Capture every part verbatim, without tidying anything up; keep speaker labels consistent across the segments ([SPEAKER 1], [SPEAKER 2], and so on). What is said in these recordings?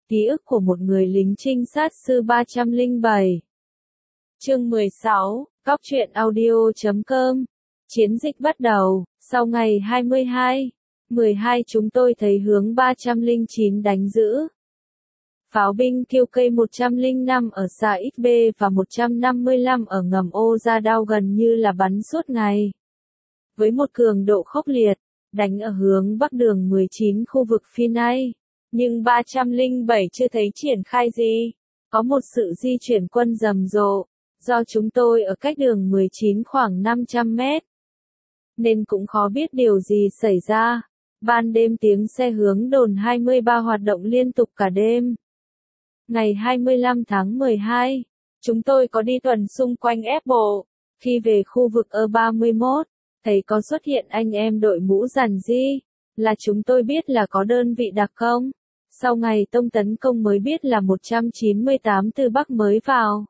[SPEAKER 1] Ký ức của một người lính trinh sát sư ba trăm lẻ bảy. Chương mười sáu, Cóc truyện audio chấm com. Chiến dịch bắt đầu, sau ngày hai mươi hai, mười hai chúng tôi thấy hướng ba trăm lẻ chín đánh giữ. Pháo binh Q K một trăm lẻ năm ở xa X B và một trăm năm mươi lăm ở ngầm ô ra đao gần như là bắn suốt ngày. Với một cường độ khốc liệt, đánh ở hướng bắc đường mười chín khu vực phía Nam. Nhưng ba trăm lẻ bảy chưa thấy triển khai gì. Có một sự di chuyển quân rầm rộ, do chúng tôi ở cách đường mười chín khoảng năm trăm mét. Nên cũng khó biết điều gì xảy ra. Ban đêm tiếng xe hướng đồn hai mươi ba hoạt động liên tục cả đêm. Ngày hai mươi lăm tháng mười hai, chúng tôi có đi tuần xung quanh ép bộ. Khi về khu vực E ba mươi mốt, thấy có xuất hiện anh em đội mũ giản di, là chúng tôi biết là có đơn vị đặc công. Sau ngày tông tấn công mới biết là một trăm chín mươi tám từ Bắc mới vào.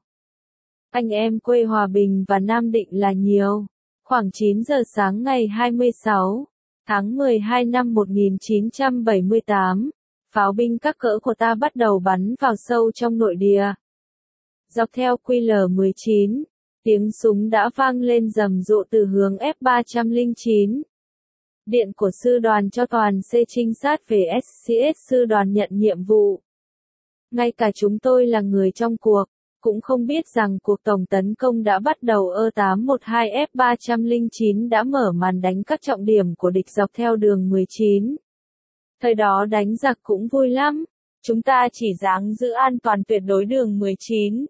[SPEAKER 1] Anh em quê Hòa Bình và Nam Định là nhiều. Khoảng chín giờ sáng ngày hai mươi sáu tháng mười hai năm một nghìn chín trăm bảy mươi tám, pháo binh các cỡ của ta bắt đầu bắn vào sâu trong nội địa. Dọc theo Q L mười chín, tiếng súng đã vang lên rầm rộ từ hướng F ba trăm lẻ chín. Điện của sư đoàn cho toàn C trinh sát về S C S sư đoàn nhận nhiệm vụ. Ngay cả chúng tôi là người trong cuộc, cũng không biết rằng cuộc tổng tấn công đã bắt đầu. E tám một hai F ba trăm lẻ chín đã mở màn đánh các trọng điểm của địch dọc theo đường mười chín. Thời đó đánh giặc cũng vui lắm, chúng ta chỉ ráng giữ an toàn tuyệt đối đường mười chín.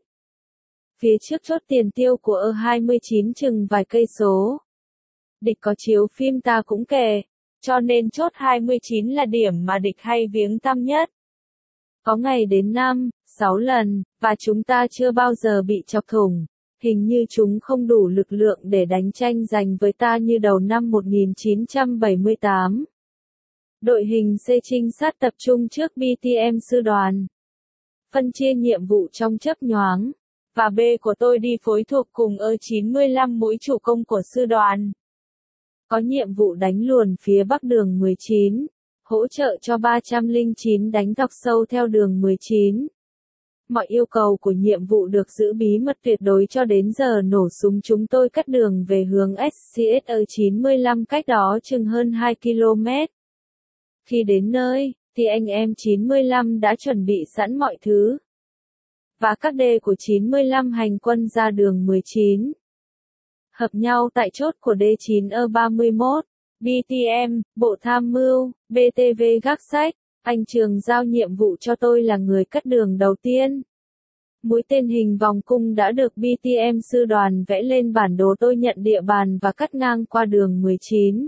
[SPEAKER 1] Phía trước chốt tiền tiêu của E hai mươi chín chừng vài cây số. Địch có chiếu phim ta cũng kể, cho nên chốt hai mươi chín là điểm mà địch hay viếng thăm nhất. Có ngày đến năm, sáu lần, và chúng ta chưa bao giờ bị chọc thủng. Hình như chúng không đủ lực lượng để đánh tranh giành với ta như đầu năm một nghìn chín trăm bảy mươi tám. Đội hình C trinh sát tập trung trước B T M sư đoàn. Phân chia nhiệm vụ trong chớp nhoáng. Và B của tôi đi phối thuộc cùng E chín mươi lăm mũi chủ công của sư đoàn. Có nhiệm vụ đánh luồn phía bắc đường mười chín, hỗ trợ cho ba trăm lẻ chín đánh dọc sâu theo đường mười chín. Mọi yêu cầu của nhiệm vụ được giữ bí mật tuyệt đối cho đến giờ nổ súng. Chúng tôi cắt đường về hướng S C S E chín mươi lăm cách đó chừng hơn hai ki lô mét. Khi đến nơi, thì anh em chín mươi lăm đã chuẩn bị sẵn mọi thứ. Và các D của chín mươi lăm hành quân ra đường mười chín. Hợp nhau tại chốt của D chín E ba mươi mốt, B T M, Bộ Tham mưu, B T V gác sách. Anh Trường giao nhiệm vụ cho tôi là người cắt đường đầu tiên. Mũi tên hình vòng cung đã được B T M sư đoàn vẽ lên bản đồ. Tôi nhận địa bàn và cắt ngang qua đường mười chín.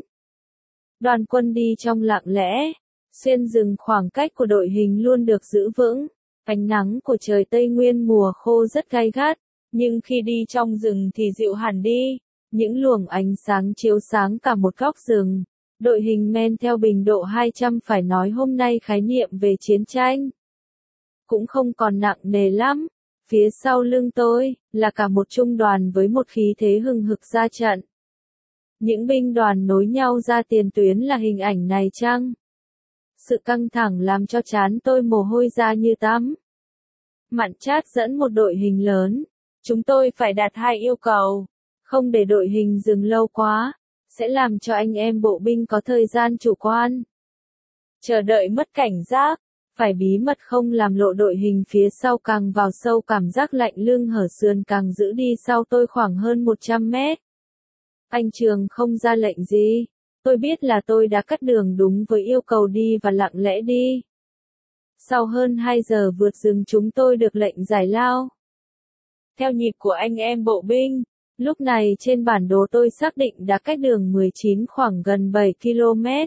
[SPEAKER 1] Đoàn quân đi trong lặng lẽ, xuyên rừng. Khoảng cách của đội hình luôn được giữ vững. Ánh nắng của trời Tây Nguyên mùa khô rất gay gắt, nhưng khi đi trong rừng thì dịu hẳn đi. Những luồng ánh sáng chiếu sáng cả một góc rừng. Đội hình men theo bình độ hai trăm. Phải nói hôm nay khái niệm về chiến tranh cũng không còn nặng nề lắm. Phía sau lưng tôi là cả một trung đoàn với một khí thế hừng hực ra trận. Những binh đoàn nối nhau ra tiền tuyến là hình ảnh này chăng? Sự căng thẳng làm cho trán tôi mồ hôi ra như tắm. Mạn Trác dẫn một đội hình lớn. Chúng tôi phải đặt hai yêu cầu. Không để đội hình dừng lâu quá, sẽ làm cho anh em bộ binh có thời gian chủ quan. Chờ đợi mất cảnh giác. Phải bí mật không làm lộ đội hình phía sau. Càng vào sâu cảm giác lạnh lưng hở sườn càng giữ. Đi sau tôi khoảng hơn một trăm mét. Anh Trường không ra lệnh gì. Tôi biết là tôi đã cắt đường đúng với yêu cầu đi và lặng lẽ đi. Sau hơn hai giờ vượt rừng chúng tôi được lệnh giải lao. Theo nhịp của anh em bộ binh, lúc này trên bản đồ tôi xác định đã cách đường mười chín khoảng gần bảy ki lô mét.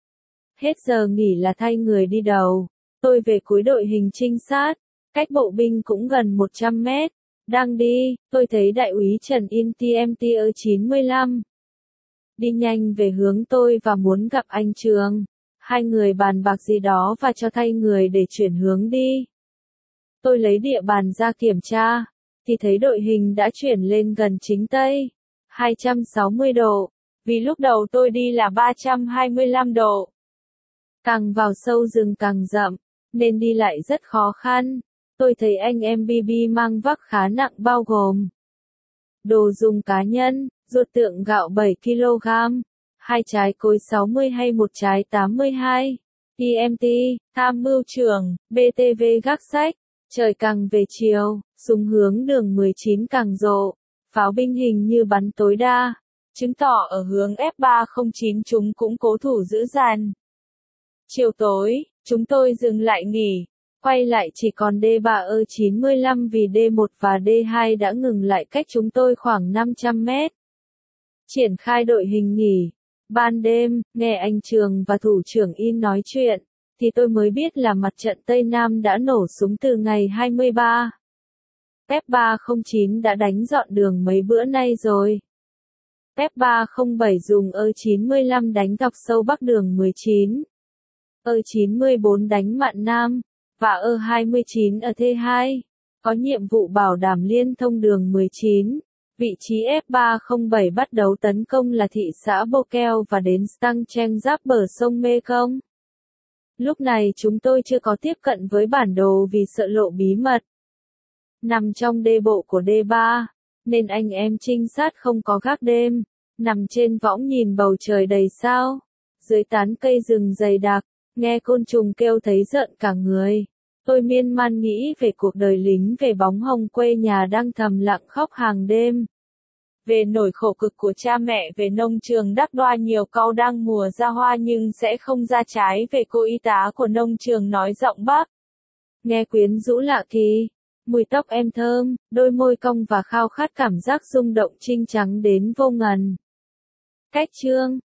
[SPEAKER 1] Hết giờ nghỉ là thay người đi đầu. Tôi về cuối đội hình trinh sát, cách bộ binh cũng gần một trăm mét. Đang đi, tôi thấy đại úy Trần In T M T E chín mươi lăm. Đi nhanh về hướng tôi và muốn gặp anh Trường. Hai người bàn bạc gì đó và cho thay người để chuyển hướng đi. Tôi lấy địa bàn ra kiểm tra, thì thấy đội hình đã chuyển lên gần chính Tây, hai trăm sáu mươi độ, vì lúc đầu tôi đi là ba trăm hai mươi lăm độ. Càng vào sâu rừng càng rậm, nên đi lại rất khó khăn. Tôi thấy anh em bê bê mang vác khá nặng bao gồm đồ dùng cá nhân, ruột tượng gạo bảy ki lô gam, hai trái cối sáu mươi hay một trái tám mươi hai, tê em tê, tham mưu trưởng, bê tê vê gác sách, trời càng về chiều, súng hướng đường mười chín càng rộ, pháo binh hình như bắn tối đa, chứng tỏ ở hướng F ba không chín chúng cũng cố thủ giữ dàn. Chiều tối, chúng tôi dừng lại nghỉ, quay lại chỉ còn D ba E chín mươi lăm vì D một và D hai đã ngừng lại cách chúng tôi khoảng năm trăm mét. Triển khai đội hình nghỉ. Ban đêm, nghe anh Trường và thủ trưởng In nói chuyện, thì tôi mới biết là mặt trận Tây Nam đã nổ súng từ ngày hai mươi ba. F ba không chín đã đánh dọn đường mấy bữa nay rồi. F ba không bảy dùng E chín mươi lăm đánh dọc sâu bắc đường mười chín. E chín mươi bốn đánh mạn Nam, và E hai mươi chín ở T hai, có nhiệm vụ bảo đảm liên thông đường mười chín. Vị trí F ba không bảy bắt đầu tấn công là thị xã Bô Keo và đến Stang Cheng giáp bờ sông Mekong. Lúc này chúng tôi chưa có tiếp cận với bản đồ vì sợ lộ bí mật. Nằm trong đê bộ của D ba, nên anh em trinh sát không có gác đêm, nằm trên võng nhìn bầu trời đầy sao, dưới tán cây rừng dày đặc, nghe côn trùng kêu thấy rợn cả người. Tôi miên man nghĩ về cuộc đời lính về bóng hồng quê nhà đang thầm lặng khóc hàng đêm. Về nỗi khổ cực của cha mẹ về nông trường đắc đoa nhiều cau đang mùa ra hoa nhưng sẽ không ra trái về cô y tá của nông trường nói giọng Bắc. Nghe quyến rũ lạ kỳ, mùi tóc em thơm, đôi môi cong và khao khát cảm giác rung động trinh trắng đến vô ngần. Cách chương